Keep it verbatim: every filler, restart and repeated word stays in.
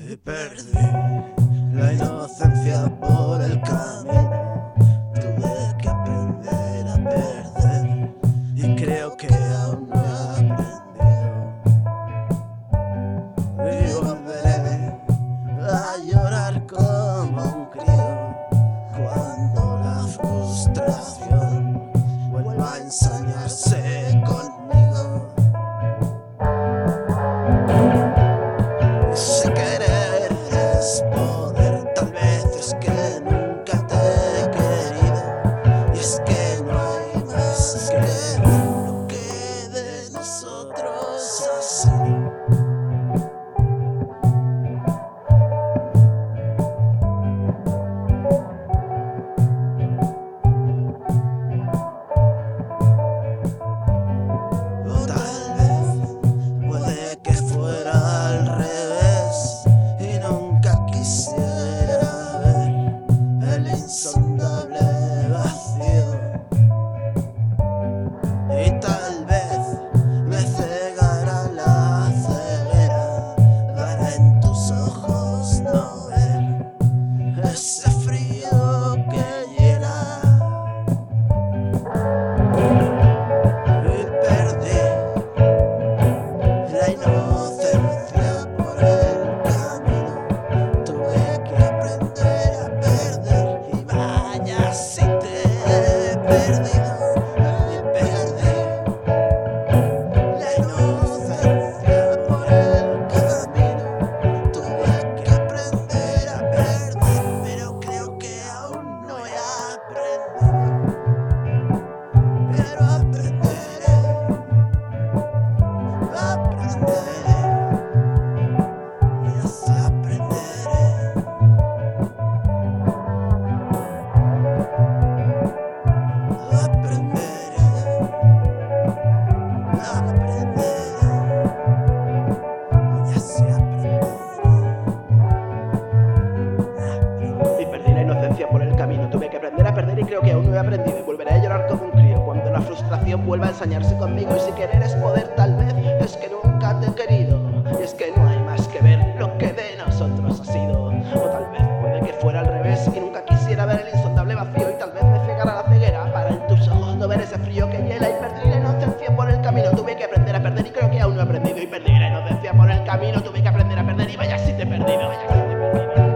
Y perdí la inocencia por el camino. Tuve que aprender a perder y creo que aún no he aprendido. Y volveré a llorar como un crío cuando la frustración vuelva a ensañarse conmigo. Si querer es poder, tal vez es que nunca te he querido. Y es que no hay más que lo que de nosotros ha sido. O tal vez puede que fuera al revés y nunca quisiera ver el insondable vacío. Y tal vez me cegará la ceguera para en tus ojos no ver ese frío que hiela. Y perdí la inocencia por el camino. Tuve que aprender a perder y vaya si te he perdido. Y perdí la inocencia por el camino. Tuve que aprender a perder, pero creo que aún no he aprendido. Pero aprenderé, aprenderé, y así aprenderé, aprenderé, aprenderé, y así aprenderé, aprenderé. Y perdí la inocencia por el camino. Tuve que aprender a perder y creo que aún no he aprendido. Y volveré a llorar como un crío cuando la frustración vuelva a ensañarse conmigo. Y si querer es poder, tal vez es que nunca te he querido. Y es que no hay más que ver lo que de nosotros ha sido. O tal vez puede que fuera al revés y nunca quisiera ver el insondable vacío. Y tal vez me cegara la ceguera para en tus ojos no ver ese frío que hiela. Y perdí la inocencia por el camino. Tuve que aprender a perder y creo que aún no he aprendido. Y perdí la inocencia por el camino. Tuve que aprender a perder y vaya si te he perdido, vaya si te he perdido.